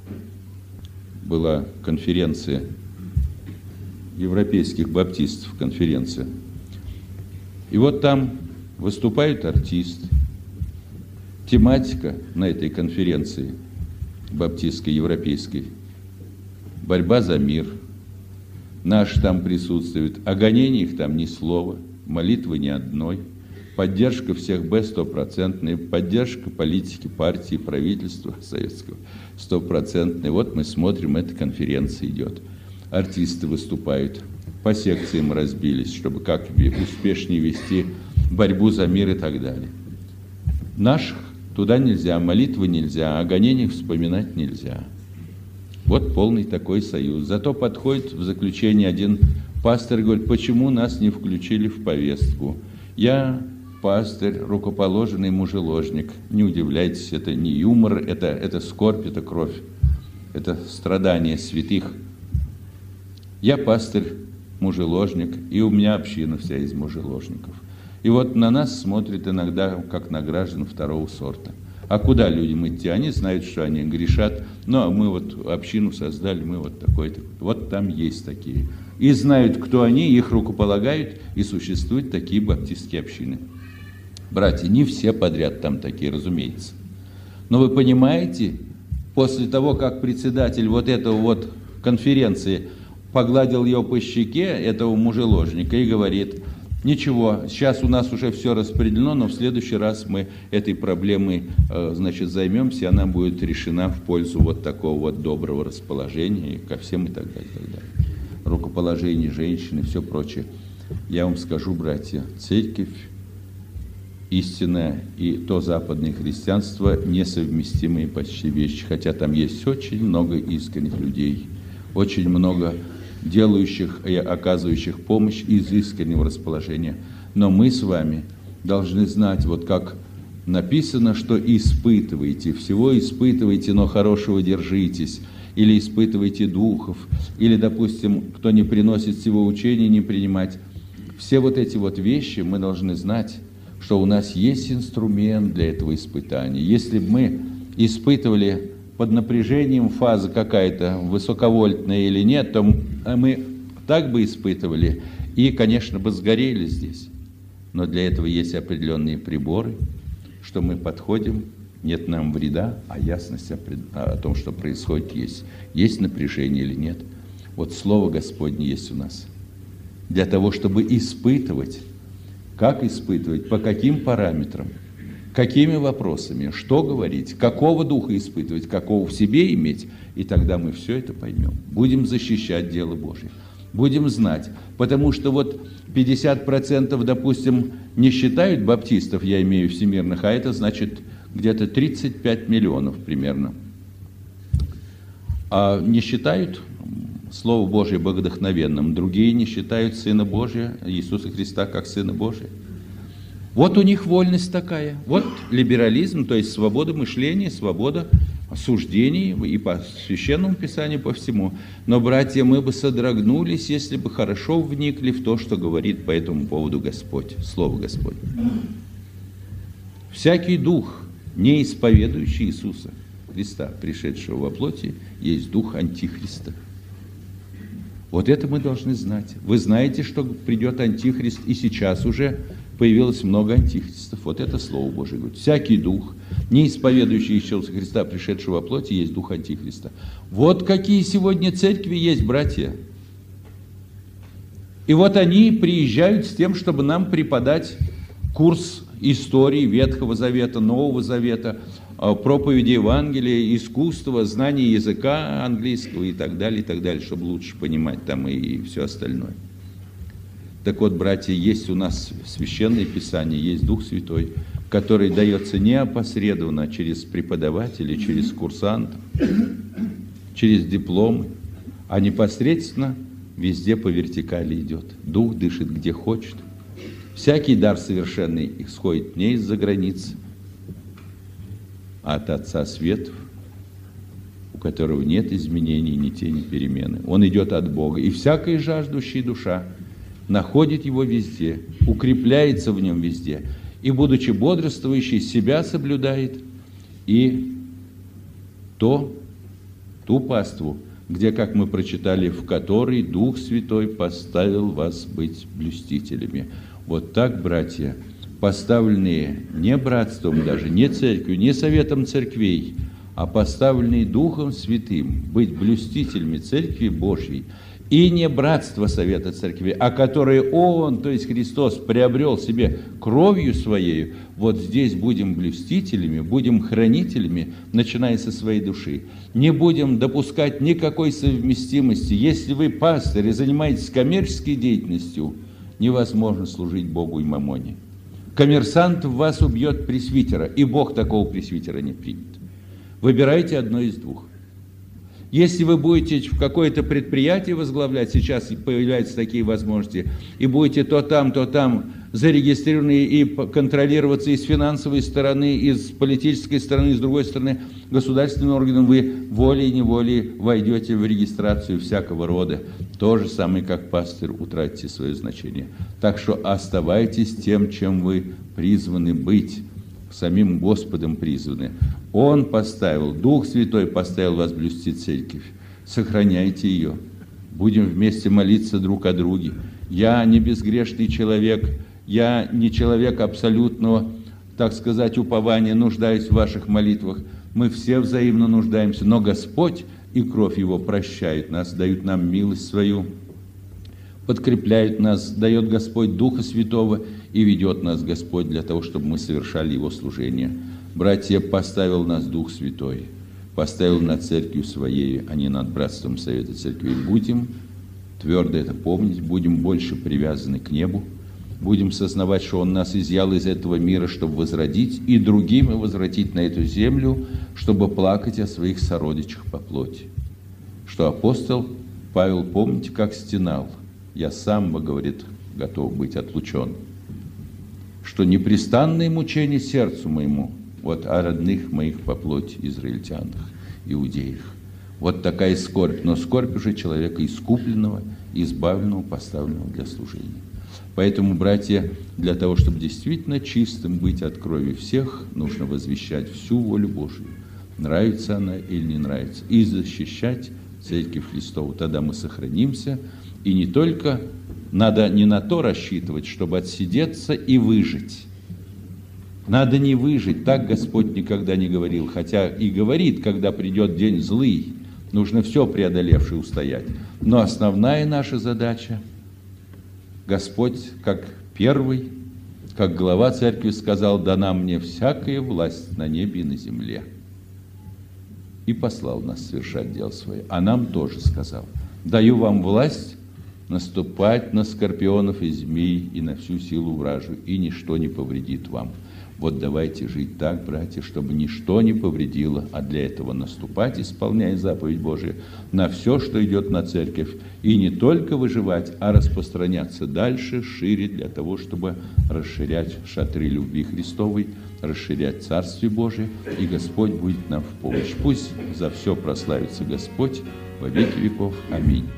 A: была конференция европейских баптистов, конференция. И вот там выступают артисты. Тематика на этой конференции баптистской, европейской – борьба за мир. Наши там присутствуют, о гонениях там ни слова, молитвы ни одной, поддержка всех Б 100%, поддержка политики, партии, правительства советского 100%. Вот мы смотрим, эта конференция идет. Артисты выступают, по секциям разбились, чтобы как успешнее вести борьбу за мир и так далее. Наших туда нельзя, молитвы нельзя, о гонениях вспоминать нельзя. Вот полный такой союз. Зато подходит в заключение один пастор и говорит, почему нас не включили в повестку? Я пастырь, рукоположенный мужеложник. Не удивляйтесь, это не юмор, это скорбь, это кровь, это страдание святых. Я пастырь, мужеложник, и у меня община вся из мужеложников. И вот на нас смотрят иногда, как на граждан второго сорта. А куда людям идти? Они знают, что они грешат. Ну, а мы вот общину создали, мы вот такой-то. Вот там есть такие. И знают, кто они, их рукополагают, и существуют такие баптистские общины. Братья, не все подряд там такие, разумеется. Но вы понимаете, после того, как председатель вот этого вот конференции погладил его по щеке, этого мужеложника, и говорит: ничего, сейчас у нас уже все распределено, но в следующий раз мы этой проблемой, значит, займемся, и она будет решена в пользу вот такого вот доброго расположения ко всем и так далее, и так далее. Рукоположение женщины и все прочее. Я вам скажу, братья, церковь истинное и то западное христианство несовместимые почти вещи, хотя там есть очень много искренних людей, очень много делающих и оказывающих помощь из искреннего расположения. Но мы с вами должны знать, вот как написано, что испытывайте, всего испытывайте, но хорошего держитесь, или испытывайте духов, или, допустим, кто не приносит всего учения, не принимать. Все вот эти вот вещи мы должны знать, что у нас есть инструмент для этого испытания. Если бы мы испытывали под напряжением фаза какая-то, высоковольтная или нет, то мы так бы испытывали и, конечно, бы сгорели здесь. Но для этого есть определенные приборы, что мы подходим, нет нам вреда, а ясность о том, что происходит, есть. Есть напряжение или нет. Вот Слово Господне есть у нас. Для того, чтобы испытывать. Как испытывать, по каким параметрам, какими вопросами, что говорить, какого духа испытывать, какого в себе иметь, и тогда мы все это поймем. Будем защищать дело Божие, будем знать, потому что вот 50%, допустим, не считают баптистов, я имею всемирных, а это значит где-то 35 миллионов примерно. А не считают Слово Божие богодухновенным, другие не считают Сына Божия, Иисуса Христа, как Сына Божия. Вот у них вольность такая. Вот либерализм, то есть свобода мышления, свобода суждений и по Священному Писанию, по всему. Но, братья, мы бы содрогнулись, если бы хорошо вникли в то, что говорит по этому поводу Господь, Слово Господне. Всякий дух, не исповедующий Иисуса Христа, пришедшего во плоти, есть дух Антихриста. Вот это мы должны знать. Вы знаете, что придет Антихрист, и сейчас уже появилось много антихристов. Вот это Слово Божие говорит. Всякий дух, не исповедующий Иисуса Христа, пришедшего во плоти, есть дух Антихриста. Вот какие сегодня церкви есть, братья. И вот они приезжают с тем, чтобы нам преподать курс истории Ветхого Завета, Нового Завета, проповеди Евангелия, искусства, знания языка английского и так далее, чтобы лучше понимать там и все остальное. Так вот, братья, есть у нас Священное Писание, есть Дух Святой, который дается не опосредованно через преподавателей, через курсантов, через дипломы, а непосредственно везде по вертикали идет. Дух дышит где хочет. Всякий дар совершенный исходит не из-за границ, а от Отца Светов, у которого нет изменений, ни тени перемены. Он идет от Бога. И всякая жаждущая душа находит его везде, укрепляется в нем везде. И, будучи бодрствующей, себя соблюдает и ту паству, где, как мы прочитали, в которой Дух Святой поставил вас быть блюстителями. Вот так, братья, поставленные не братством даже, не церковью, не советом церквей, а поставленные Духом Святым быть блюстителями Церкви Божьей, и не братство совета церкви, а которое Он, то есть Христос, приобрел себе кровью Своей, вот здесь будем блюстителями, будем хранителями, начиная со своей души. Не будем допускать никакой совместимости. Если вы пастырь и занимаетесь коммерческой деятельностью, невозможно служить Богу и мамоне. Коммерсант в вас убьет пресвитера, и Бог такого пресвитера не примет. Выбирайте одно из двух. Если вы будете в какое-то предприятие возглавлять, сейчас появляются такие возможности, и будете то там зарегистрированы и контролироваться и с финансовой стороны, и с политической стороны, и с другой стороны государственным органом, вы волей-неволей войдете в регистрацию всякого рода. То же самое, как пастырь, утратите свое значение. Так что оставайтесь тем, чем вы призваны быть. самим Господом призваны. Он поставил, Дух Святой поставил вас блюсти церковь. Сохраняйте ее. Будем вместе молиться друг о друге. Я не безгрешный человек, я не человек абсолютного, так сказать, упования, нуждаюсь в ваших молитвах. Мы все взаимно нуждаемся, но Господь и кровь Его прощает нас, дают нам милость свою, подкрепляет нас, дает Господь Духа Святого и ведет нас Господь для того, чтобы мы совершали Его служение. Братья, поставил нас Дух Святой, поставил над церковью Своей, а не над братством Совета Церкви. Будем твердо это помнить, будем больше привязаны к небу, будем сознавать, что Он нас изъял из этого мира, чтобы возродить, и другим возвратить на эту землю, чтобы плакать о своих сородичах по плоти. Что апостол Павел, помните, как стенал: «Я сам, говорит, готов быть отлучен». Что непрестанное мучение сердцу моему, вот о родных моих по плоти, израильтянах, иудеях. Вот такая скорбь, но скорбь уже человека искупленного, избавленного, поставленного для служения. Поэтому, братья, для того, чтобы действительно чистым быть от крови всех, нужно возвещать всю волю Божию, нравится она или не нравится, и защищать Церковь Христову. Тогда мы сохранимся, и не только надо не на то рассчитывать, чтобы отсидеться и выжить. Надо не выжить, так Господь никогда не говорил, хотя и говорит, когда придет день злый, нужно все преодолевшее устоять. Но основная наша задача, Господь, как первый, как глава церкви сказал: «Дана мне всякая власть на небе и на земле». И послал нас совершать дело свое. А нам тоже сказал: «Даю вам власть наступать на скорпионов и змей и на всю силу вражью, и ничто не повредит вам». Вот давайте жить так, братья, чтобы ничто не повредило, а для этого наступать, исполняя заповедь Божию, на все, что идет на церковь, и не только выживать, а распространяться дальше, шире, для того, чтобы расширять шатры любви Христовой, расширять Царствие Божие, и Господь будет нам в помощь. Пусть за все прославится Господь во веки веков. Аминь.